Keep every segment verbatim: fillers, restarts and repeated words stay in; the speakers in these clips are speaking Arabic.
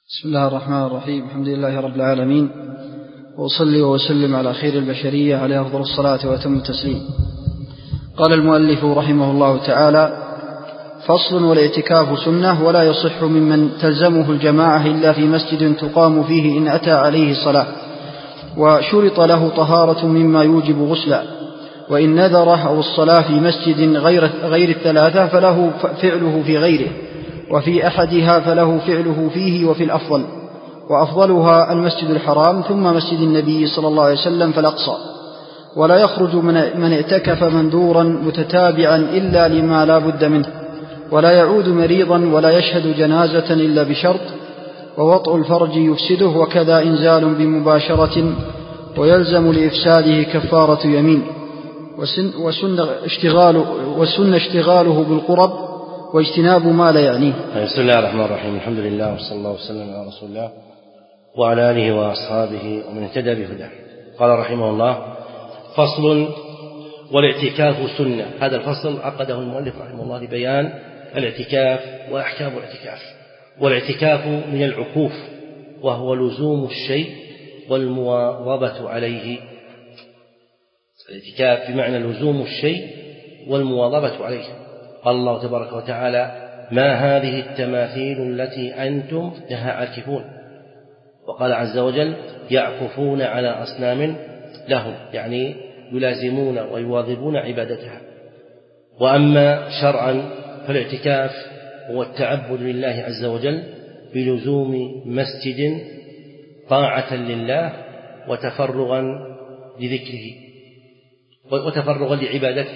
بسم الله الرحمن الرحيم. الحمد لله رب العالمين، وأصلي وأسلم على خير البشرية عليه أفضل الصلاة وأتم التسليم. قال المؤلف رحمه الله تعالى: فصل: والاعتكاف سنة، ولا يصح ممن تلزمه الجماعة إلا في مسجد تقام فيه إن أتى عليه صلاة، وشرط له طهارة مما يوجب غسلا، وإن نذره أو الصلاة في مسجد غير, غير الثلاثة فله فعله في غيره، وفي أحدها فله فعله فيه وفي الأفضل، وأفضلها المسجد الحرام ثم مسجد النبي صلى الله عليه وسلم فالأقصى. ولا يخرج من اعتكف مندورا متتابعا إلا لما لا بد منه، ولا يعود مريضا، ولا يشهد جنازة إلا بشرط، ووطء الفرج يفسده، وكذا إنزال بمباشرة، ويلزم لإفساده كفارة يمين، وسن اشتغاله, وسن اشتغاله بالقرب واجتناب ما لا يعنيه. بسم الله الرحمن الرحيم. الحمد لله وصلى الله وسلم على رسول الله وعلى آله وأصحابه ومن اهتدى بهداه. قال رحمه الله: فصل: والاعتكاف سنة. هذا الفصل عقده المؤلف رحمه الله لبيان الاعتكاف وأحكام الاعتكاف. والاعتكاف من العكوف، وهو لزوم الشيء والمواظبة عليه. الاعتكاف بمعنى لزوم الشيء والمواظبة عليه. قال الله تبارك وتعالى: ما هذه التماثيل التي أنتم لها عاكفون. وقال عز وجل: يعكفون على أصنام لهم، يعني يلازمون ويواظبون عبادتها. وأما شرعا فالاعتكاف هو التعبد لله عز وجل بلزوم مسجد طاعة لله وتفرغا لذكره وتفرغا لعبادته.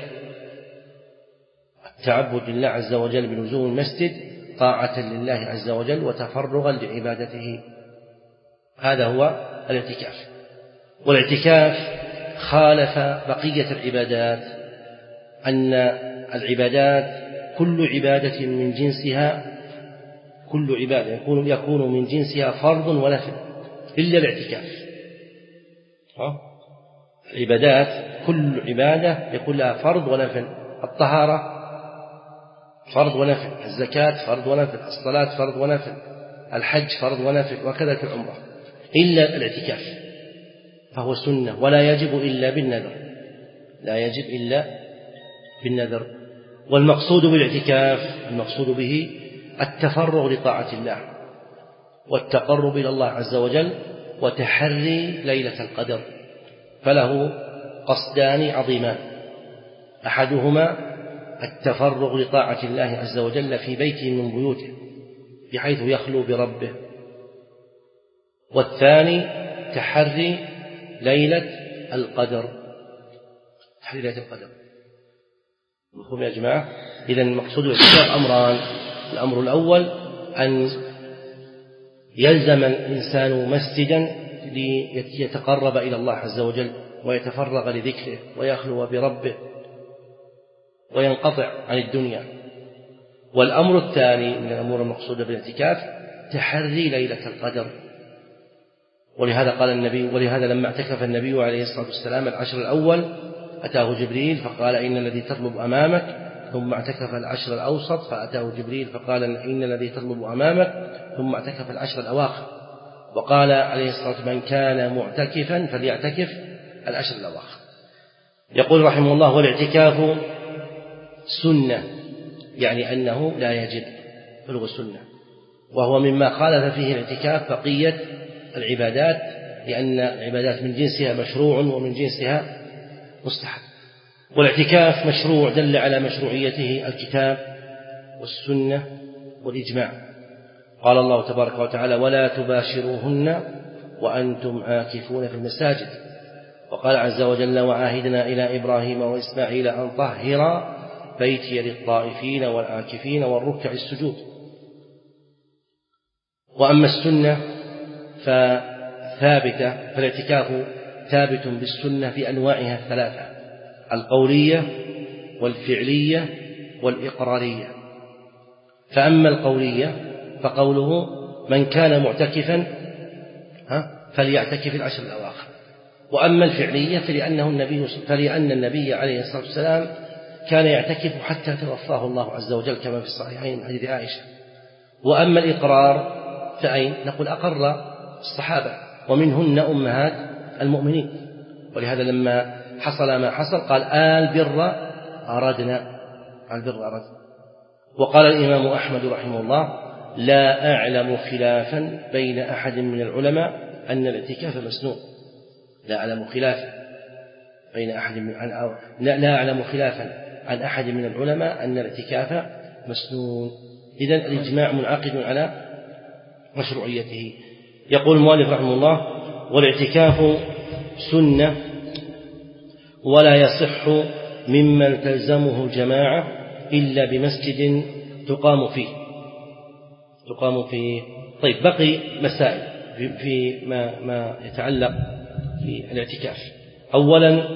التعبد لله عز وجل بلزوم المسجد طاعة لله عز وجل وتفرغا لعبادته، هذا هو الاعتكاف. والاعتكاف خالف بقية العبادات، أن العبادات كل عبادة من جنسها كل عبادة يكون, يكون من جنسها فرض ونفل إلا الاعتكاف. العبادات كل عبادة يكون لها فرض ونفل. الطهارة فرض ونفل، الزكاة فرض ونفل، الصلاة فرض ونفل، الحج فرض ونفل، وكذلك العمرة، إلا الاعتكاف فهو سنة ولا يجب إلا بالنذر لا يجب إلا بالنذر. والمقصود بالاعتكاف المقصود به التفرغ لطاعة الله والتقرب إلى الله عز وجل وتحري ليلة القدر. فله قصدان عظيمان: أحدهما التفرغ لطاعة الله عز وجل في بيت من بيوته بحيث يخلو بربه، والثاني تحري ليلة القدر تحري ليلة القدر مفهوم يا جماعة؟ إذن المقصود بالاعتكاف أمران: الأمر الأول أن يلزم الإنسان مسجدا ليتقرب إلى الله عز وجل ويتفرغ لذكره ويخلو بربه وينقطع عن الدنيا. والأمر الثاني من الأمور المقصودة بالاعتكاف تحري ليلة القدر. ولهذا قال النبي ولهذا لما اعتكف النبي عليه الصلاة والسلام العشر الأول أتاه جبريل فقال: إن الذي تطلب أمامك. ثم اعتكف العشر الأوسط فأتاه جبريل فقال: إن الذي تطلب أمامك. ثم اعتكف العشر الأواخر. وقال عليه الصلاة والسلام: من كان معتكفا فليعتكف العشر الأواخر. يقول رحمه الله: والاعتكاف سنة، يعني أنه لا يجب، بل هو سنة، وهو مما خالف فيه الاعتكاف بقية العبادات، لأن العبادات من جنسها مشروع ومن جنسها مستحب. والاعتكاف مشروع دل على مشروعيته الكتاب والسنة والإجماع. قال الله تبارك وتعالى: ولا تباشروهن وأنتم عاكفون في المساجد. وقال عز وجل: وعاهدنا إلى إبراهيم وإسماعيل أن طهرا بيتي للطائفين والعاكفين والركع السجود. وأما السنة فثابتة، فالاعتكاف ثابت بالسنة في أنواعها الثلاثة: القولية والفعلية والإقرارية. فأما القولية فقوله: من كان معتكفا فليعتكف العشر الأواخر. وأما الفعلية فلأنه النبي فلأن النبي عليه الصلاة والسلام كان يعتكف حتى توفاه الله عز وجل كما في الصحيحين من حديث عائشة. وأما الإقرار أقررت أين؟ نقول أقر الصحابة ومنهن أمهات المؤمنين. ولهذا لما حصل ما حصل قال آل بر أردنا، آل بر أردنا. وقال الإمام أحمد رحمه الله لا أعلم خلافا بين أحد من العلماء أن الاعتكاف مسنون. لا أعلم خلافا بين أحد من عن لا, لا أعلم خلافا عن أحد من العلماء أن الاعتكاف مسنون. إذن الإجماع منعقد على مشروعيته. يقول المؤلف رحمه الله والاعتكاف سنة ولا يصح ممن تلزمه الجماعة إلا بمسجد تقام فيه تقام فيه طيب بقي مسائل في ما, ما يتعلق بالاعتكاف. أولا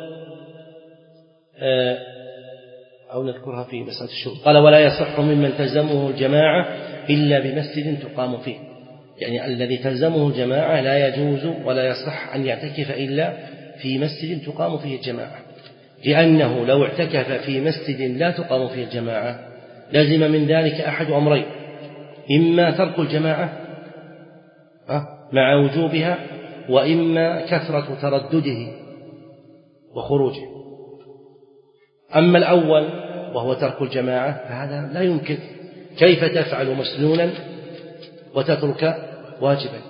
أو نذكرها في مسألة الشروط. قال ولا يصح ممن تلزمه الجماعة إلا بمسجد تقام فيه، يعني الذي تلزمه الجماعة لا يجوز ولا يصح أن يعتكف إلا في مسجد تقام فيه الجماعة، لأنه لو اعتكف في مسجد لا تقام فيه الجماعة لازم من ذلك أحد أمرين: إما ترك الجماعة مع وجوبها، وإما كثرة تردده وخروجه. أما الأول وهو ترك الجماعة فهذا لا يمكن، كيف تفعل مسنونا وتترك واجبا؟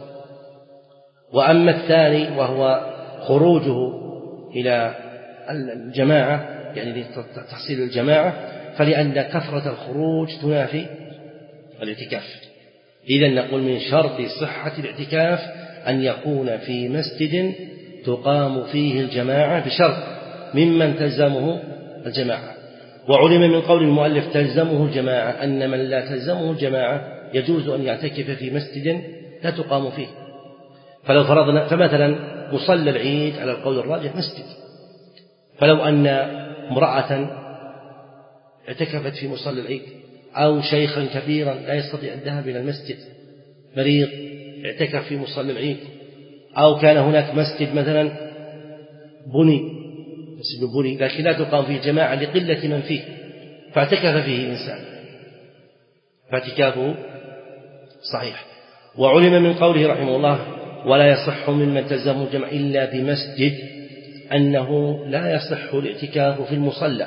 وأما الثاني وهو خروجه إلى الجماعة يعني لتحصيل الجماعة، فلأن كثرة الخروج تنافي الاعتكاف. إذن نقول من شرط صحة الاعتكاف أن يكون في مسجد تقام فيه الجماعة بشرط ممن تلزمه الجماعة. وعلم من قول المؤلف تلزمه الجماعة أن من لا تلزمه الجماعة يجوز أن يعتكف في مسجد لا تقام فيه. فلو فرضنا فمثلا مصلى العيد على القول الراجح مسجد، فلو أن امرأة اعتكفت في مصلى العيد أو شيخا كبيرا لا يستطيع الذهاب إلى المسجد، مريض اعتكف في مصلى العيد، أو كان هناك مسجد مثلا بني مسجد بني لكن لا تقام فيه الجماعة لقلة من فيه فاعتكف فيه إنسان فاعتكافه صحيح. وعلم من قوله رحمه الله ولا يصح ممن تلزمه الجمع إلا بمسجد أنه لا يصح الاعتكاف في المصلى،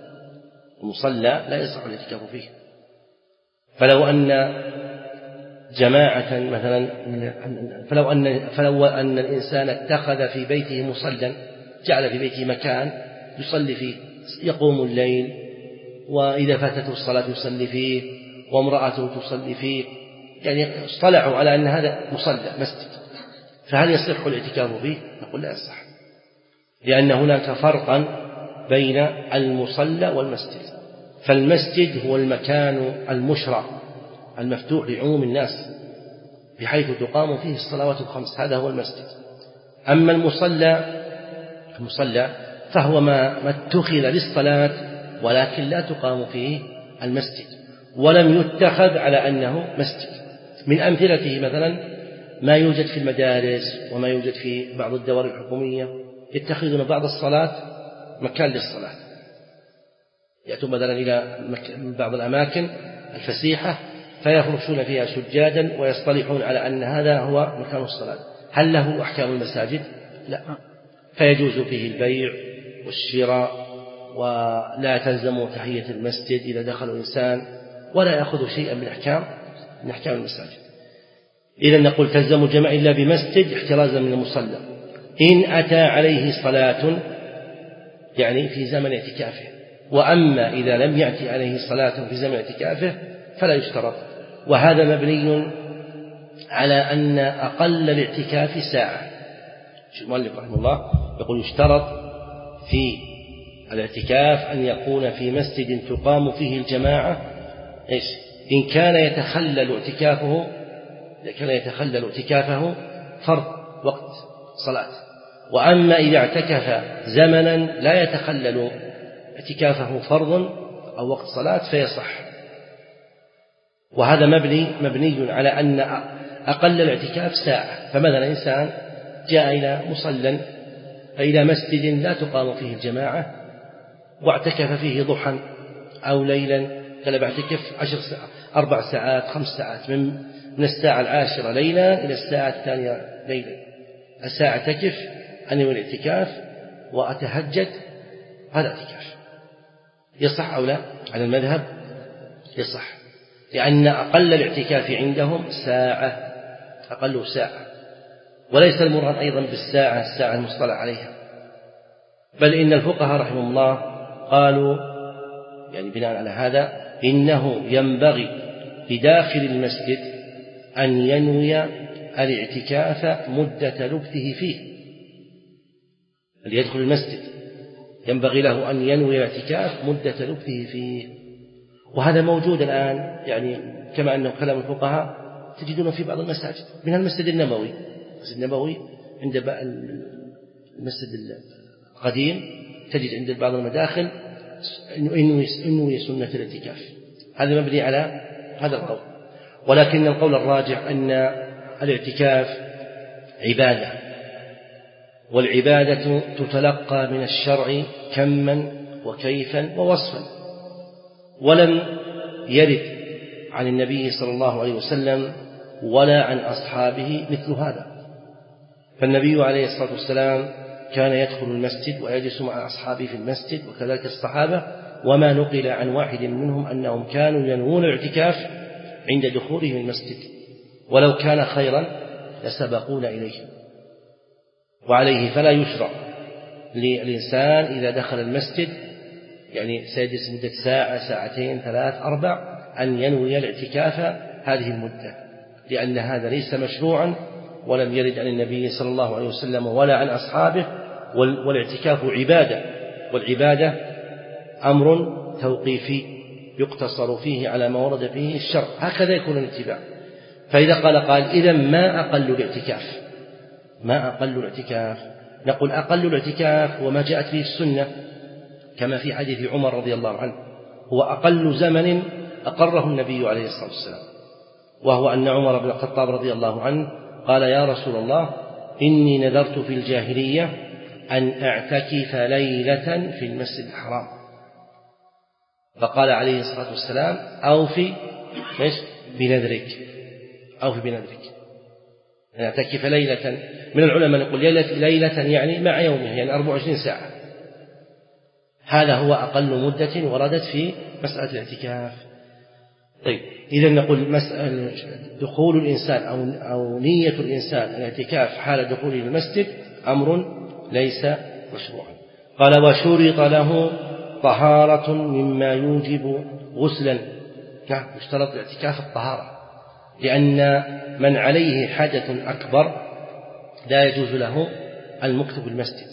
المصلى لا يصح الاعتكاف فيه. فلو أن جماعة مثلا فلو أن فلو أن الإنسان اتخذ في بيته مصلى، جعل في بيته مكان يصلي فيه، يقوم الليل وإذا فاتته الصلاة يصلي فيه وامرأته تصلي فيه، يعني اصطلحوا على أن هذا مصلى مسجد، فهل يصح الاعتكاف فيه؟ نقول لا يصح، لأن هناك فرقا بين المصلى والمسجد. فالمسجد هو المكان المشرع المفتوح لعموم الناس بحيث تقام فيه الصلوات الخمس، هذا هو المسجد. أما المصلى المصلى فهو ما, ما اتخذ للصلاة ولكن لا تقام فيه المسجد ولم يتخذ على أنه مسجد. من أمثلته مثلا ما يوجد في المدارس وما يوجد في بعض الدوائر الحكومية، يتخذون بعض الصلاة مكان للصلاة، يأتون مثلا إلى بعض الأماكن الفسيحة فيفرشون فيها سجادا ويصطلحون على أن هذا هو مكان الصلاة. هل له أحكام المساجد؟ لا، فيجوز فيه البيع والشراء ولا تلزم تحية المسجد إذا دخل الإنسان ولا يأخذ شيئا من أحكام من أحكام المساجد. إذا نقول تلزم الجمع إلا بمسجد احترازا من المصلى إن أتى عليه صلاة يعني في زمن اعتكافه، وأما إذا لم يأتي عليه صلاة في زمن اعتكافه فلا يشترط. وهذا مبني على أن أقل الاعتكاف ساعة. المؤلف رحمه الله يقول يشترط في الاعتكاف أن يكون في مسجد تقام فيه الجماعة إيش إن كان يتخلل اعتكافه إذا كان يتخلل اعتكافه فرض وقت صلاة. وأما إذا اعتكف زمنا لا يتخلل اعتكافه فرض أو وقت صلاة فيصح. وهذا مبني مبني على أن أقل الاعتكاف ساعة. فمثلا إنسان جاء إلى مصلى إلى مسجد لا تقام فيه الجماعة واعتكف فيه ضحى أو ليلا، قال بعتكف عشر ساعات أربع ساعات خمس ساعات من من الساعة العاشرة ليلا إلى الساعة الثانية ليلا، الساعة اعتكف أنوي الاعتكاف وأتهجد، هذا اعتكاف. يصح أو لا؟ على المذهب يصح، لأن أقل الاعتكاف عندهم ساعة، أقل ساعة، وليس المراد أيضا بالساعة الساعة المصطلح عليها، بل إن الفقهاء رحمهم الله قالوا يعني بناء على هذا إنه ينبغي بداخل المسجد أن ينوي الاعتكاف مدة لبثه فيه. اللي يدخل المسجد ينبغي له أن ينوي الاعتكاف مدة لبثه فيه، وهذا موجود الآن، يعني كما أنه كلام الفقهاء تجدونه في بعض المساجد، من المسجد النبوي. المسجد النبوي عند المسجد القديم تجد عند بعض المداخل إنوي سنة الاعتكاف، هذا مبني على هذا القول. ولكن القول الراجح أن الاعتكاف عبادة، والعبادة تتلقى من الشرع كما وكيفا ووصفا، ولم يرد عن النبي صلى الله عليه وسلم ولا عن أصحابه مثل هذا. فالنبي عليه الصلاة والسلام كان يدخل المسجد ويجلس مع أصحابه في المسجد، وكذلك الصحابة، وما نقل عن واحد منهم أنهم كانوا ينوون الاعتكاف عند دخولهم المسجد، ولو كان خيرا لسبقون إليه. وعليه فلا يشرع للإنسان إذا دخل المسجد يعني سيجلس مدة ساعة ساعتين ثلاث أربع أن ينوي الاعتكاف هذه المدة، لأن هذا ليس مشروعا ولم يرد عن النبي صلى الله عليه وسلم ولا عن أصحابه. والاعتكاف عبادة، والعبادة أمر توقيفي يقتصر فيه على ما ورد فيه الشرع، هكذا يكون الاتباع. فإذا قال قال إذا ما أقل الاعتكاف، ما أقل الاعتكاف، نقول أقل الاعتكاف وما جاءت به السنة كما في حديث عمر رضي الله عنه، هو أقل زمن أقره النبي عليه الصلاة والسلام، وهو أن عمر بن الخطاب رضي الله عنه قال يا رسول الله إني نذرت في الجاهلية أن أعتكف ليلة في المسجد الحرام، فقال عليه الصلاة والسلام أوفي بنذرك، أوفي بنذرك أن أعتكف ليلة. من العلماء يقول ليلة, ليلة يعني مع يومها، يعني أربع وعشرين ساعة، هذا هو أقل مدة وردت في مسألة الاعتكاف. طيب إذا نقول مسألة دخول الإنسان أو, أو نية الإنسان الاعتكاف حال دخوله المسجد أمر ليس مشروعا. قال وشرط له طهارة مما يوجب غسلا، يشترط الاعتكاف الطهارة، لأن من عليه حدث أكبر لا يجوز له المكث بالمسجد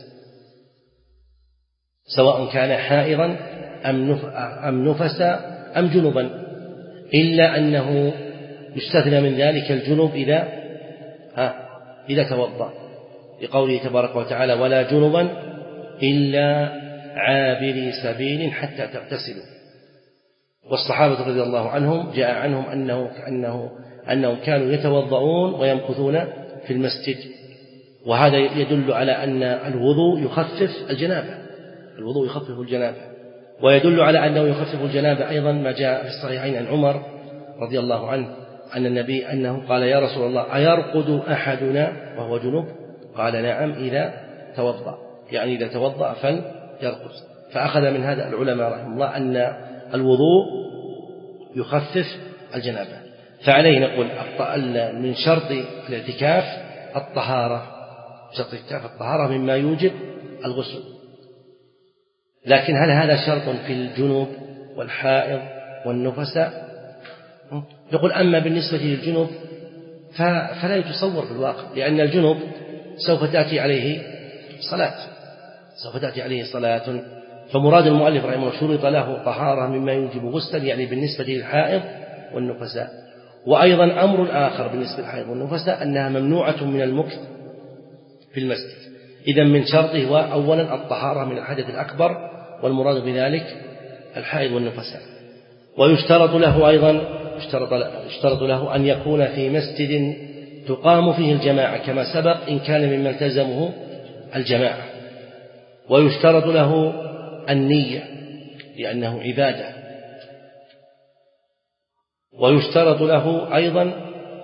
سواء كان حائضا أم نفس أم جنبا، إلا أنه يستثنى من ذلك الجنب إذا ها إذا توضأ، لقوله تبارك وتعالى ولا جنبا إلا عابري سبيل حتى تغتسلوا. والصحابة رضي الله عنهم جاء عنهم أنه أنه أنهم كانوا يتوضؤون ويمكثون في المسجد، وهذا يدل على أن الوضوء يخفف الجنابة، الوضوء يخفف الجنابة. ويدل على أنه يخفف الجنابة أيضا ما جاء في الصحيحين عن عمر رضي الله عنه أن النبي أنه قال يا رسول الله أيرقد أحدنا وهو جنوب؟ قال نعم إذا توضأ، يعني إذا توضأ فليرقد. فأخذ من هذا العلماء رحمه الله أن الوضوء يخفف الجنابة. فعليه نقول من شرط الاعتكاف الطهارة، شرط الاعتكاف الطهارة مما يوجب الغسل. لكن هل هذا شرط في الجنوب والحائض والنفساء؟ نقول أما بالنسبة للجنوب فلا يتصور في الواقع، لأن الجنوب سوف تأتي عليه صلاة، سوف تأتي عليه صلاة. فمراد المؤلف رحمه الله شرط له طهارة مما يوجب غسلا، يعني بالنسبة للحائض والنفساء. وأيضا أمر آخر بالنسبة للحائض والنفساء أنها ممنوعة من المكث في المسجد. إذا من شرطه أولا الطهارة من الحدث الأكبر، والمراد بذلك الحائض والنفساء. ويشترط له أيضا يشترط له أن يكون في مسجد تقام فيه الجماعة كما سبق إن كان ممن التزمه الجماعة. ويشترط له النية لأنه عبادة. ويشترط له أيضا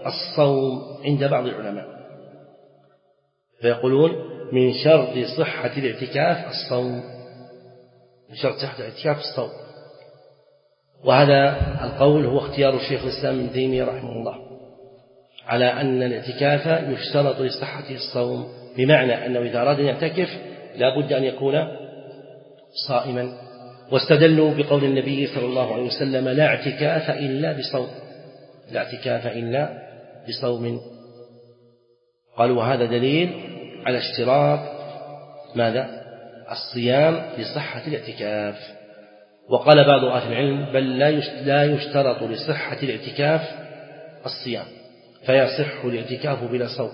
الصوم عند بعض العلماء، فيقولون من شرط صحة الاعتكاف الصوم، من شرط صحة الاعتكاف الصوم. وهذا القول هو اختيار الشيخ الإسلام ابن تيمية رحمه الله، على أن الاعتكاف يشترط لصحة الصوم، بمعنى أنه إذا أراد أن يعتكف لا بد أن يكون صائما. واستدلوا بقول النبي صلى الله عليه وسلم لا اعتكاف إلا بصوم، لا اعتكاف إلا بصوم. قالوا وهذا دليل على اشتراط ماذا؟ الصيام لصحة الاعتكاف. وقال بعض أهل العلم بل لا يشترط لصحة الاعتكاف الصيام، فيصح الاعتكاف بلا صوم.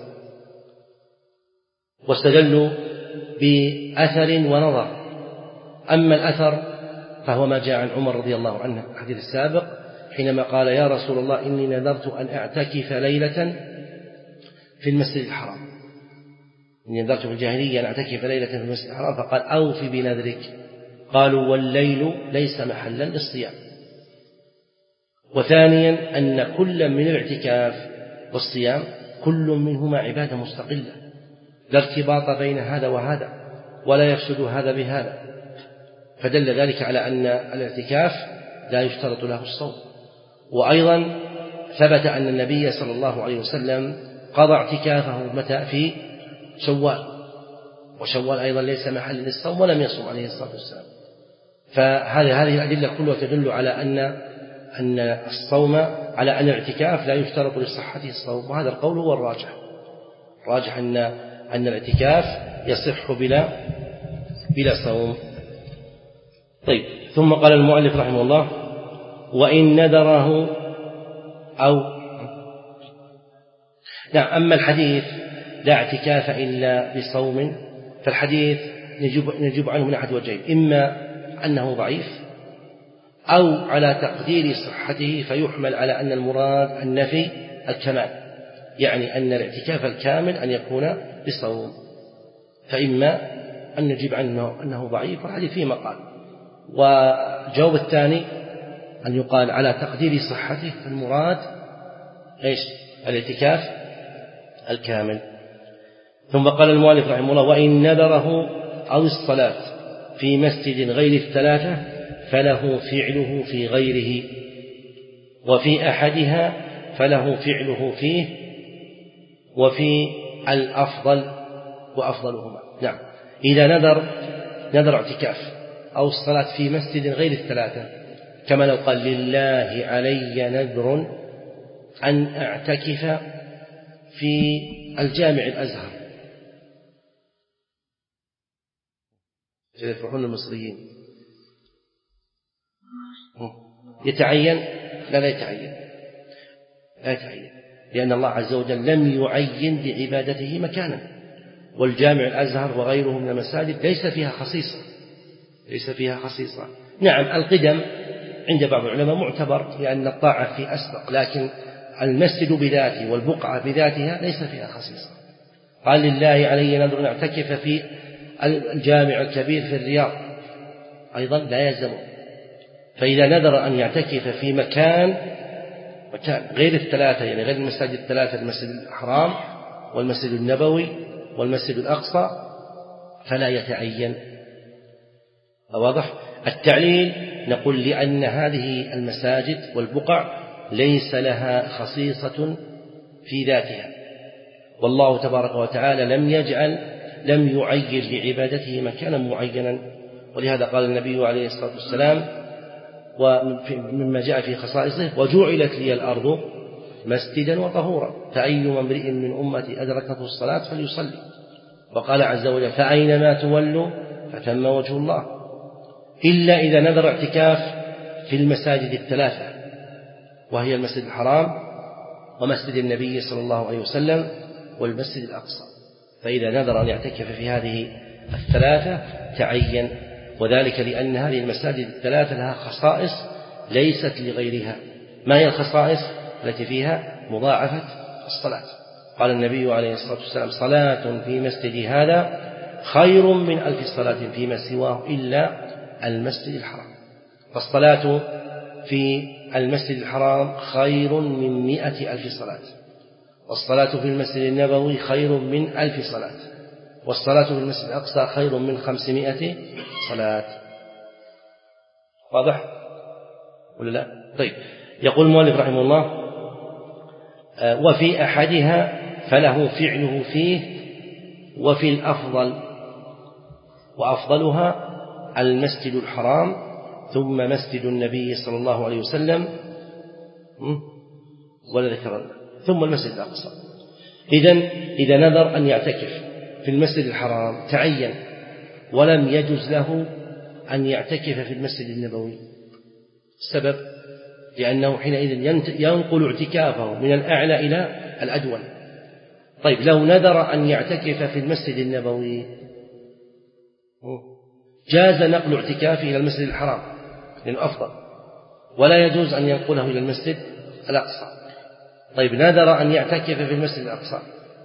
واستدلوا بأثر ونظر. أما الأثر فهو ما جاء عن عمر رضي الله عنه الحديث السابق حينما قال يا رسول الله إني نذرت أن أعتكف ليلة في المسجد الحرام، إني نذرت في الجاهلية أن أعتكف ليلة في المسجد الحرام، فقال أوفي بنذرك. قالوا والليل ليس محلا للصيام. وثانيا أن كل من الاعتكاف والصيام كل منهما عبادة مستقلة، لا ارتباط بين هذا وهذا، ولا يفسد هذا بهذا، فدل ذلك على أن الاعتكاف لا يشترط له الصوم. وأيضا ثبت أن النبي صلى الله عليه وسلم قضى اعتكافه متى؟ في شوال، وشوال أيضا ليس محل للصوم ولم يصوم عليه الصلاة والسلام. فهذه هذه الأدلة كلها تدل على أن أن الصوم على أن الاعتكاف لا يشترط لصحته الصوم، وهذا القول هو الراجح. الراجح أن أن الاعتكاف يصح بلا بلا صوم. طيب، ثم قال المؤلف رحمه الله وإن نذره أو نعم. أما الحديث لا اعتكاف إلا بصوم، فالحديث نجيب, نجيب عنه من أحد وجهين: إما أنه ضعيف، أو على تقدير صحته فيحمل على أن المراد النفي الكمال، يعني أن الاعتكاف الكامل أن يكون بصوم. فإما أن نجيب عنه أنه ضعيف والحديث فيه مقال، وجواب الثاني أن يقال على تقدير صحته فالمراد إيش؟ الاعتكاف الكامل. ثم قال المؤلف رحمه الله وإن نذره أو الصلاة في مسجد غير الثلاثة فله فعله في غيره، وفي أحدها فله فعله فيه، وفي الأفضل وأفضلهما. نعم، إذا نذر نذر اعتكاف أو الصلاة في مسجد غير الثلاثة، كما لو قال لله علي نذر أن أعتكف في الجامع الأزهر، يفرحون المصريين، يتعين؟ لا لا يتعين، لا يتعين، لأن الله عز وجل لم يعين بعبادته مكانا، والجامع الأزهر وغيره من المساجد ليس فيها خصيصة، ليس فيها خصيصة. نعم، القدم عند بعض العلماء معتبر لأن الطاعة في أسبق، لكن المسجد بذاته والبقعة بذاتها ليس فيها خصيصة. قال لله علي نذر أن أعتكف في الجامع الكبير في الرياض، أيضا لا يلزم. فإذا نذر أن يعتكف في مكان مكان غير الثلاثة، يعني غير المساجد الثلاثة، المسجد الحرام والمسجد النبوي والمسجد الأقصى، فلا يتعين. واضح؟ التعليل نقول لأن هذه المساجد والبقع ليس لها خصيصة في ذاتها، والله تبارك وتعالى لم يجعل لم يعين لعبادته مكانا معينا، ولهذا قال النبي عليه الصلاة والسلام ومما جاء في خصائصه وجعلت لي الأرض مسجدا وطهورا فأيما امرئ من أمتي أدركته الصلاة فليصلي. وقال عز وجل فأينما تولوا فثم وجه الله، إلا إذا نذر اعتكاف في المساجد الثلاثة، وهي المسجد الحرام ومسجد النبي صلى الله عليه وسلم والمسجد الأقصى. فإذا نذر أن يعتكف في هذه الثلاثة تعين، وذلك لأن هذه المساجد الثلاثة لها خصائص ليست لغيرها. ما هي الخصائص التي فيها؟ مضاعفة الصلاة. قال النبي عليه الصلاة والسلام صلاة في مسجد هذا خير من ألف صلاة فيما سواه إلا المسجد الحرام. فالصلاة في المسجد الحرام خير من مئة ألف صلاة، والصلاة في المسجد النبوي خير من ألف صلاة، والصلاة في المسجد الأقصى خير من خمسمائة صلاة. واضح ولا لا؟ طيب، يقول المؤلف رحمه الله: وفي أحدها فله فعله فيه، وفي الأفضل، وأفضلها المسجد الحرام، ثم مسجد النبي صلى الله عليه وسلم، ولا ذكر، ثم المسجد الأقصى. إذن إذا نذر أن يعتكف في المسجد الحرام تعين، ولم يجز له أن يعتكف في المسجد النبوي. السبب لأنه حينئذ ينقل اعتكافه من الأعلى إلى الأدون. طيب، لو نذر أن يعتكف في المسجد النبوي جاز نقل اعتكافه إلى المسجد الحرام لأنه أفضل، ولا يجوز أن ينقله إلى المسجد الأقصى. طيب، نذر أن يعتكف في المسجد الأقصى،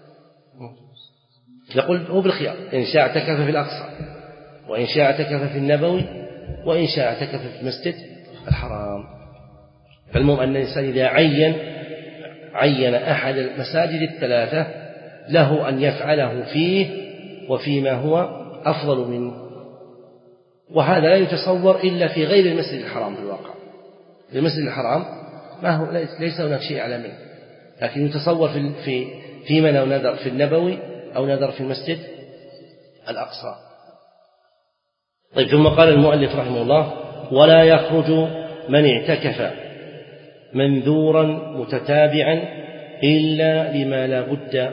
يقول هو بالخيار، إن شاء اعتكف في الأقصى، وإن شاء اعتكف في النبوي، وإن شاء اعتكف في المسجد الحرام. فالمهم أن الإنسان إذا عين عين أحد المساجد الثلاثة له أن يفعله فيه وفيما هو أفضل منه، وهذا لا يتصور إلا في غير المسجد الحرام. في الواقع في المسجد الحرام ما هو ليس هناك شيء أعلى منه، لكن يتصور في في فيما لو نذر في النبوي أو نذر في المسجد الأقصى. طيب، ثم قال المؤلف رحمه الله: ولا يخرج من اعتكف منذورا متتابعا إلا لما لا بد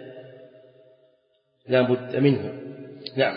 لا بد منه. نعم،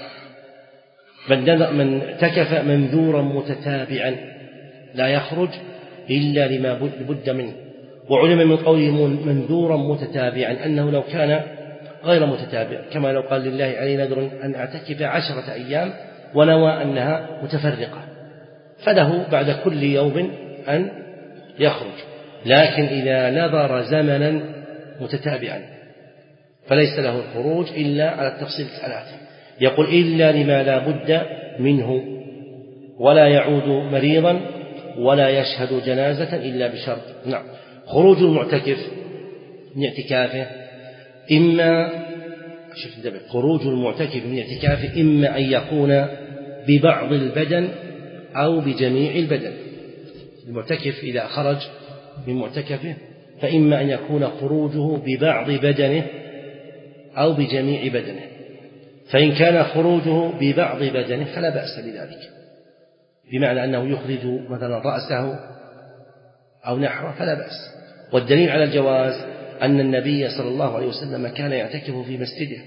من اعتكف منذورا متتابعا لا يخرج إلا لما بد منه. وعلم من قوله منذورا متتابعا أنه لو كان غير متتابع، كما لو قال لله علي نذر أن أعتكف عشرة أيام ونوى أنها متفرقة، فله بعد كل يوم أن يخرج. لكن إذا نظر زمنا متتابعا فليس له الخروج إلا على التفصيل الثلاثة. يقول: إلا لما لا بد منه، ولا يعود مريضا، ولا يشهد جنازة إلا بشرط. نعم، خروج المعتكف من اعتكافه إما خروج المعتكف من اعتكافه إما أن يكون ببعض البدن أو بجميع البدن. المعتكف إذا خرج من معتكفه فإما أن يكون خروجه ببعض بدنه أو بجميع بدنه. فإن كان خروجه ببعض بدنه فلا بأس بذلك، بمعنى أنه يخرج مثلا رأسه أو نحوه فلا بأس. والدليل على الجواز أن النبي صلى الله عليه وسلم كان يعتكف في مسجده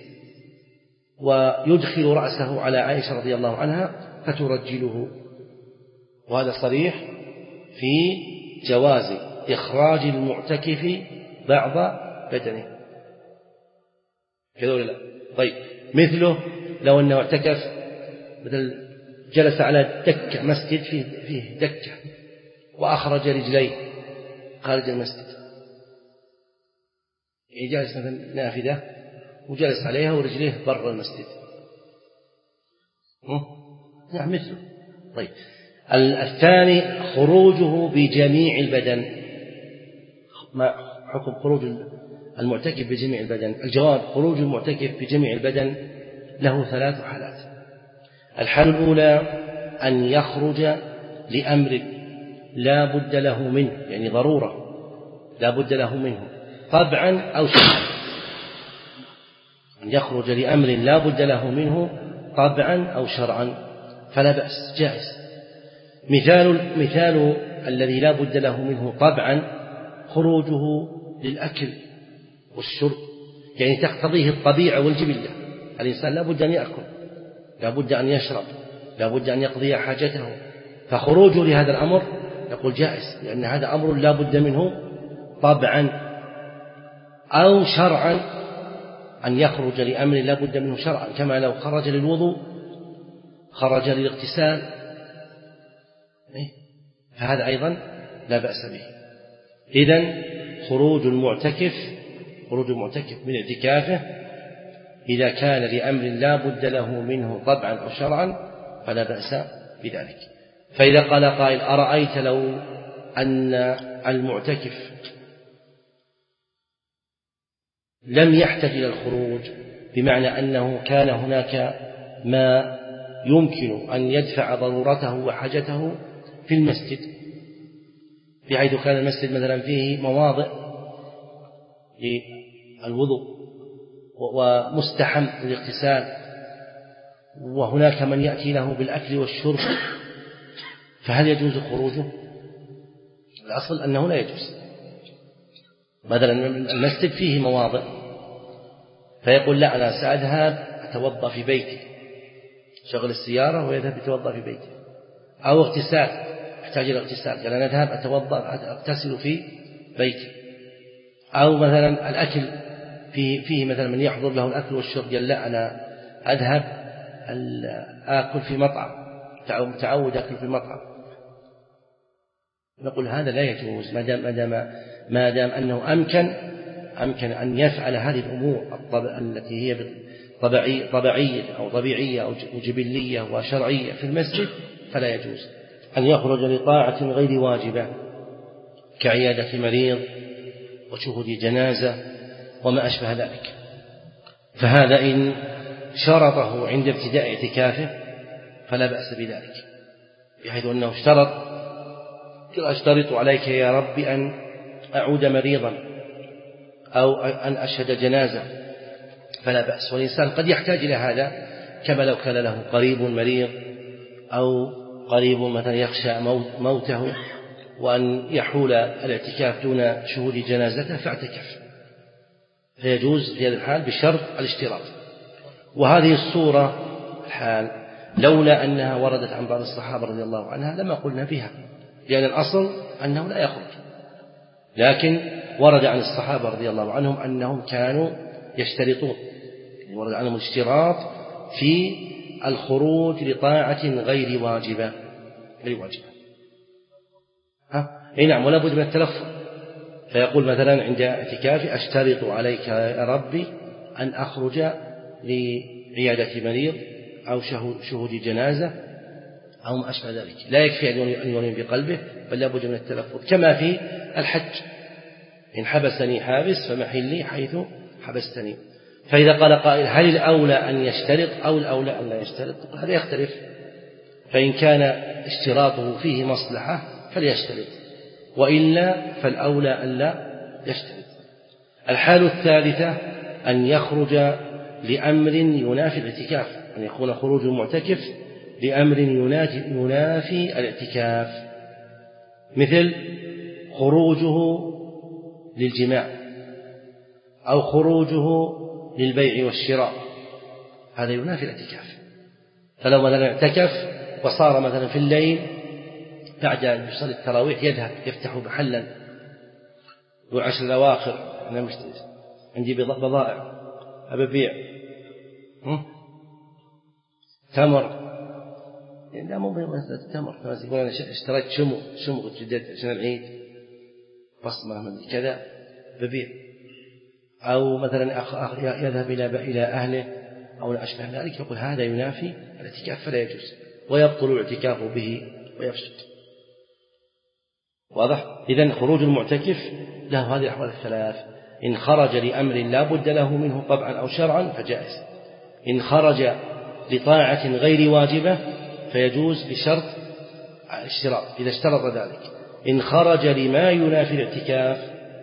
ويدخل رأسه على عائشة رضي الله عنها فترجله، وهذا صريح في جواز إخراج المعتكف بعض بدنه. كذا ولا لا؟ طيب، مثله لو أنه اعتكف مثل جلس على دكة مسجد فيه, فيه دكة وأخرج رجليه خارج المسجد، يعني جالس مثلا نافذة وجلس عليها ورجليه برا المسجد، نعم مثله. طيب، الثاني خروجه بجميع البدن. ما حكم خروج المعتكف بجميع البدن؟ الجواب: خروج المعتكف بجميع البدن له ثلاث حالات. الحالة الأولى أن يخرج لأمر لا بد له منه، يعني ضرورة لا بد له منه طبعا أو شرعا. أن يخرج لأمر لا بد له منه طبعا أو شرعا فلا بأس، جائز. مثال مثال الذي لا بد له منه طبعا خروجه للأكل والشرب، يعني تقتضيه الطبيعة والجبلة. الإنسان لا بد أن يأكل، لا بد أن يشرب، لا بد أن يقضي حاجته، فخروجه لهذا الأمر يقول جائز، لأن هذا أمر لا بد منه طبعا أو شرعا. أن يخرج لأمر لا بد منه شرعا، كما لو خرج للوضوء، خرج للاغتسال، فهذا أيضا لا بأس به. إذن خروج المعتكف خروج المعتكف من اعتكافه إذا كان لأمر لا بد له منه طبعا أو شرعا فلا بأس بذلك. فإذا قال قائل: أرأيت لو أن المعتكف لم يحتج إلى الخروج، بمعنى أنه كان هناك ما يمكن أن يدفع ضرورته وحاجته في المسجد، بحيث كان المسجد مثلا فيه مواضع للوضوء ومستحم للاغتسال، وهناك من يأتي له بالأكل والشرب، فهل يجوز خروجه؟ الأصل أنه لا يجوز. مثلا المسجد فيه مواضع، فيقول لا أنا سأذهب أتوضأ في بيتي، شغل السيارة ويذهب يتوضأ في بيته، أو اغتسال يحتاج إلى اغتسال، قال أنا أذهب أتوضأ أغتسل في بيتي، أو مثلا الأكل فيه, فيه مثلا من يحضر له الأكل والشرب، قال لا أنا أذهب آكل في مطعم، متعود أكل في مطعم، نقول هذا لا يجوز، ما دام, ما دام, ما دام أنه أمكن أمكن أن يفعل هذه الأمور التي هي طبيعية, طبيعية أو طبيعية أو جبلية وشرعية في المسجد، فلا يجوز أن يخرج لطاعة غير واجبة كعيادة مريض وشهود جنازة وما أشبه ذلك. فهذا إن شرطه عند ابتداء اعتكافه فلا بأس بذلك، بحيث أنه اشترط أشترط عليك يا رب أن أعود مريضا أو أن أشهد جنازة، فلا بأس. والإنسان قد يحتاج إلى هذا، كما لو كان له قريب مريض أو قريب مثلا يخشى موته وأن يحول الاعتكاف دون شهود جنازته فاعتكف، فيجوز في هذا الحال بشرط الاشتراط. وهذه الصورة الحال لولا أنها وردت عن بعض الصحابة رضي الله عنها لما قلنا بها، لأن الأصل أنه لا يخرج، لكن ورد عن الصحابة رضي الله عنهم أنهم كانوا يشترطون، ورد عنهم الاشتراط في الخروج لطاعة غير واجبة غير واجبة ها أي نعم، ولا بد من التلفظ، فيقول مثلا عند اعتكافي أشترط عليك يا ربي أن أخرج لعيادة مريض أو شهود جنازة أو ما أشبه ذلك، لا يكفي أن يريم بقلبه، بل لا بد من التلفظ، كما في الحج إن حبسني حابس فمحلي حيث حبستني. فإذا قال قائل هل الأولى أن يشترط أو الأولى أن لا يشترط؟ هذا يختلف، فإن كان اشتراطه فيه مصلحة فليشترط، وإلا فالأولى أن لا يشترط. الحال الثالثة أن يخرج لأمر ينافي الاعتكاف، أن يكون خروج المعتكف لأمر ينافي الاعتكاف، مثل خروجه للجماع أو خروجه للبيع والشراء، هذا ينافي الاعتكاف. فلو مثلا اعتكف وصار مثلا في الليل بعد أن يصلي التراويح يذهب يفتح محلا والعشر الأواخر أنا عندي بضائع أبيع تمر، لا مو بمسألة التمر، يقول أنا اشتريت شمو شمو جديد عشان العيد بصمة من كذا ببيع، أو مثلا يذهب إلى إلى أهله أو لا أشبه ذلك، يقول هذا ينافي الاعتكاف فلا يجوز، ويبطل الاعتكاف به ويفسد. واضح؟ إذن خروج المعتكف له هذه الأحوال الثلاث: إن خرج لأمر لا بد له منه طبعا أو شرعا فجائز، إن خرج لطاعة غير واجبة فيجوز بشرط الاشتراط إذا اشترط ذلك، إن خرج لما ينافي الاعتكاف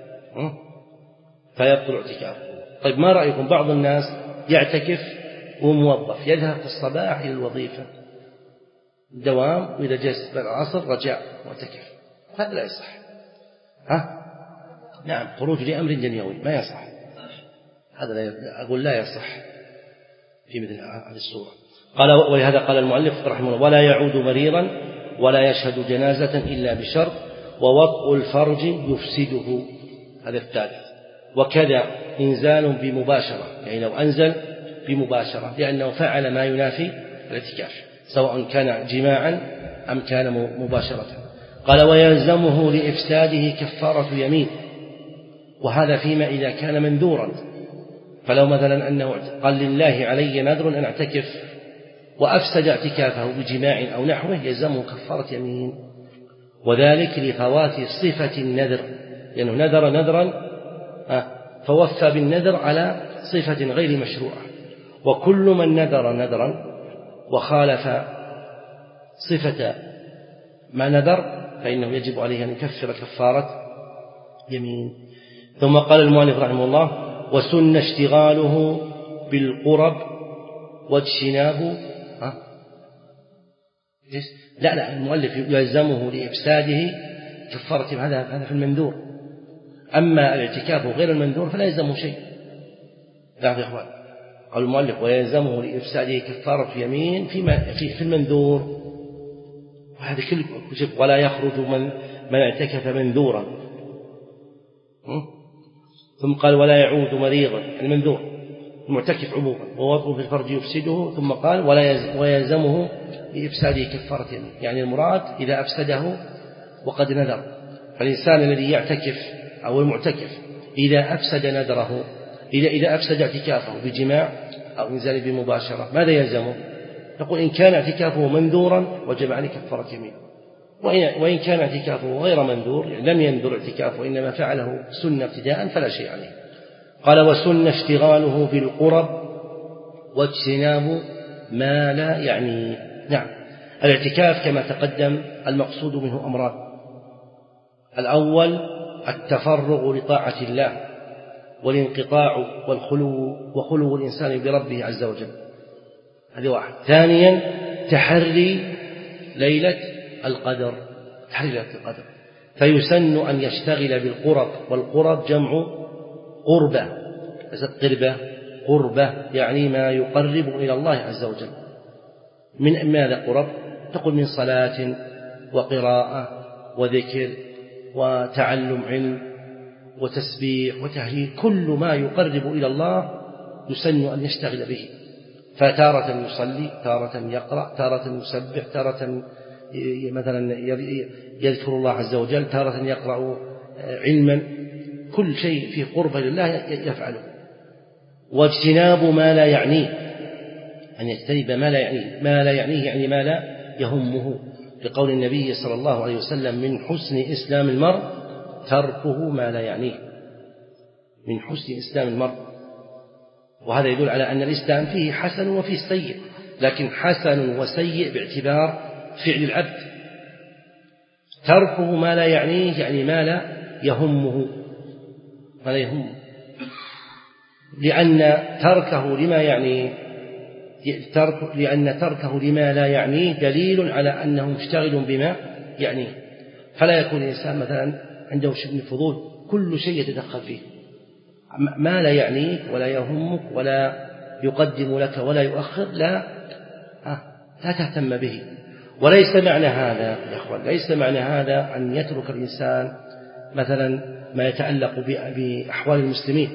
فيبطل اعتكافه. طيب ما رأيكم بعض الناس يعتكف وموظف يذهب في الصباح إلى الوظيفة دوام، وإذا جلس بعد العصر رجع معتكف، هذا لا يصح. ها؟ نعم، خروج لأمر دنيوي ما يصح، هذا لا أقول لا يصح في مثل هذه الصورة. قال ولهذا قال المؤلف رحمه الله: ولا يعود مريضا ولا يشهد جنازة إلا بشرط، ووطء الفرج يفسده، هذا الثالث. وكذا إنزال بمباشرة، يعني لو أنزل بمباشرة لأنه فعل ما ينافي الاعتكاف سواء كان جماعا أم كان مباشرة. قال: ويلزمه لإفساده كفارة يمين، وهذا فيما إذا كان منذورا، فلو مثلا أنه قال لله علي نذر أن أعتكف وأفسد اعتكافه بجماع أو نحوه يلزمه كفارة يمين، وذلك لفوات صفة النذر، لأنه نذر نذرا فوفى بالنذر على صفة غير مشروعة. وكل من نذر نذرا وخالف صفة ما نذر فإنه يجب عليه أن يكفر كفارة يمين. ثم قال المؤلف رحمه الله: وسن اشتغاله بالقرب واجتناب ها؟ لا لا المؤلف يلزمه لإفساده كفارة، هذا هذا في المنذور. أما الاعتكاف غير المنذور فلا يلزمه شيء. لا يا إخوان، قال المؤلف: ويلزمه لإفساده كفارة يمين فيما في في المنذور. وهذا كله ولا يخرج من من اعتكف منذورا. ثم قال: ولا يعود مريضا، المنذور المعتكف عموما، ووضعه في الفرج يفسده. ثم قال: ولا ويلزمه لإفساده كفارة يمين، يعني المراد إذا أفسده وقد نذر. فالإنسان الذي يعتكف أو المعتكف إذا أفسد نذره، إذا إذا أفسد اعتكافه بجماع أو إنزال بمباشرة، ماذا يلزمه؟ نقول: إن كان اعتكافه منذورا وجب عليه كفارة يمين، وإن كان اعتكافه غير منذور لم ينذر اعتكافه وإنما فعله سنة ابتداء فلا شيء عليه. قال: وسن اشتغاله بالقرب واجتناب ما لا يعنيه. نعم، الاعتكاف كما تقدم المقصود منه أمران: الأول التفرغ لطاعة الله والانقطاع والخلو وخلو الإنسان بربه عز وجل، هذه واحد. ثانيا تحري ليلة القدر، تحري ليلة القدر، فيسن أن يشتغل بالقرب، والقرب جمع قربة، قربة قربة يعني ما يقرب إلى الله عز وجل. من ماذا قرب؟ تقول: من صلاة وقراءة وذكر وتعلم علم وتسبيح وتهليل، كل ما يقرب إلى الله يسن أن يشتغل به. فتارة يصلي، تارة يقرأ، تارة يسبح، تارة مثلا يذكر الله عز وجل، تارة يقرأ علما، كل شيء فيه قربة لله يفعله. واجتناب ما لا يعنيه، أن يجتنب ما لا يعنيه، ما لا يعنيه يعني ما لا يهمه، لقول النبي صلى الله عليه وسلم: من حسن إسلام المرء تركه ما لا يعنيه. من حسن إسلام المرء، وهذا يدل على أن الإسلام فيه حسن وفيه سيء، لكن حسن وسيء باعتبار فعل العبد. تركه ما لا يعنيه يعني ما لا يهمه، ما لا يهمه، لأن تركه لما يعنيه ترك لأن تركه لما لا يعنيه دليل على أنه مشتغل بما يعنيه. فلا يكون الإنسان مثلا عنده شيء من الفضول كل شيء يتدخل فيه، ما لا يعنيك ولا يهمك ولا يقدم لك ولا يؤخر، لا لا تهتم به. وليس معنى هذا يا أخوان، ليس معنى هذا أن يترك الإنسان مثلا ما يتعلق بأحوال المسلمين.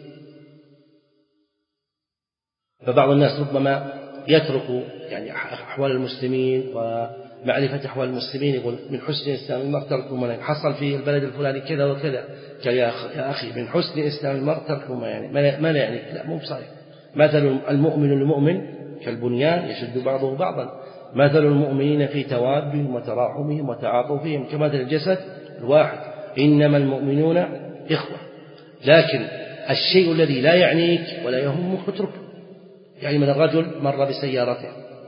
فبعض الناس ربما يترك يعني أحوال المسلمين ومعرفة أحوال المسلمين، يقول: من حسن إسلام المرء ترك ما لا يعنيه، حصل في البلد الفلاني كذا وكذا، قال: يا أخي من حسن إسلام المرء ترك ما يعني ما لا يعنيه. لا، مو بصحيح. مثل المؤمن المؤمن كالبنيان يشد بعضه بعضا، مثل المؤمنين في توادهم وتراحمهم وتعاطفهم كمثل الجسد الواحد، إنما المؤمنون إخوة. لكن الشيء الذي لا يعنيك ولا يهمك اتركه. يعني من الرجل مر بسيارته،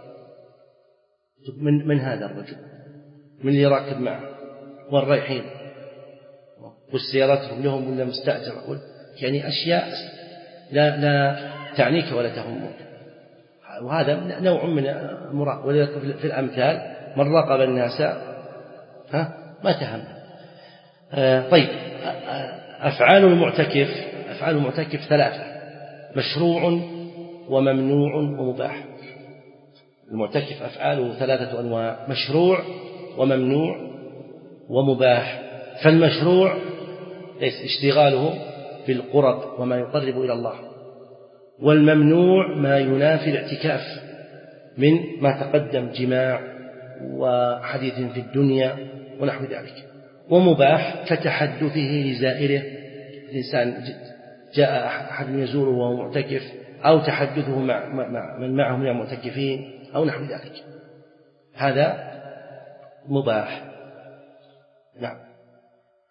من من هذا الرجل، من اللي راكب معه، والرايحين، والسيارات لهم ولا مستأجرة، يعني أشياء لا لا تعنيك ولا تهمك. وهذا نوع من المراقبة. ولذلك في الأمثال: من راقب الناس ها ما تهم. آه طيب، أفعال المعتكف أفعال المعتكف ثلاثة: مشروع وممنوع ومباح. المعتكف أفعاله ثلاثة أنواع: مشروع وممنوع ومباح. فالمشروع ليس اشتغاله بالقرب وما يقرب إلى الله، والممنوع ما ينافي الاعتكاف من ما تقدم جماع وحديث في الدنيا ونحو ذلك. ومباح كتحدثه لزائره، الإنسان جاء أحد يزوره وهو معتكف، أو تحدثه مع من معه من المعتكفين أو نحو ذلك، هذا مباح. نعم.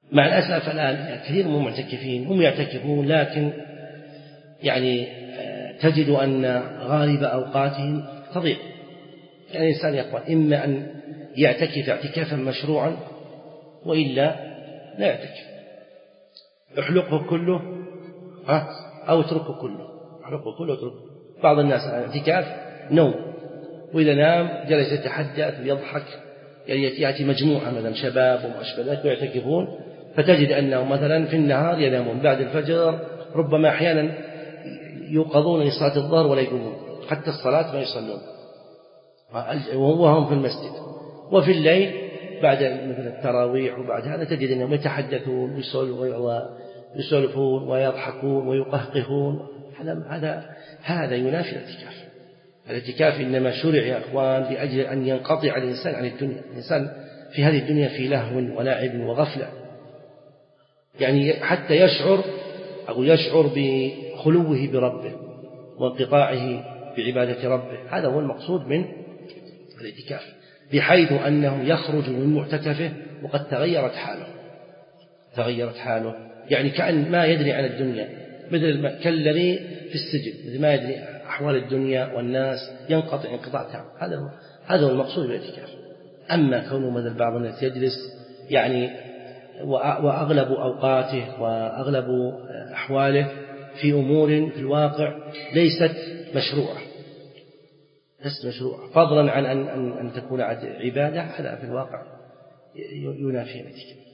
مع الأسف الآن كثير من المعتكفين هم يعتكفون لكن يعني تجد أن غالب أوقاتهم تضيع. يعني الإنسان يقول إما أن يعتكف اعتكافا مشروعا وإلا لا يعتكف، احلقه كله أو اتركه كله، احلقه كله اتركه. بعض الناس اعتكاف نوم، وإذا نام جلس يتحدث ويضحك، يعني يأتي مجموعة مثلا شباب وما أشبه ذلك ويعتكفون، فتجد أنهم مثلا في النهار ينامون، بعد الفجر ربما أحيانا يوقظون لصلاة الظهر ولا يقومون، حتى الصلاة ما يصلون وهم في المسجد. وفي الليل بعد مثل التراويح وبعد هذا تجد أنهم يتحدثون ويسولفون ويضحكون ويقهقهون. هذا هذا ينافي الاعتكاف. الاعتكاف إنما شرع يا أخوان لأجل أن ينقطع الإنسان عن الدنيا. الإنسان في هذه الدنيا في لهو ولاعب وغفلة، يعني حتى يشعر أو يشعر بخلوه بربه وانقطاعه بعبادة ربه. هذا هو المقصود من الاعتكاف، بحيث أنه يخرج من معتكفه وقد تغيرت حاله تغيرت حاله يعني كأن ما يدري عن الدنيا، مثل كالذي في السجن، مثل ما يدري أحوال الدنيا والناس، ينقطع انقطاع تام. هذا هو هذا هو المقصود بالاعتكاف. أما كونه مثل بعض الناس يجلس يعني وأغلب أوقاته وأغلب أحواله في أمور في الواقع ليست مشروعة ليست مشروعة فضلا عن أن, أن, أن تكون عبادة، هذا في الواقع ينافي الاعتكاف.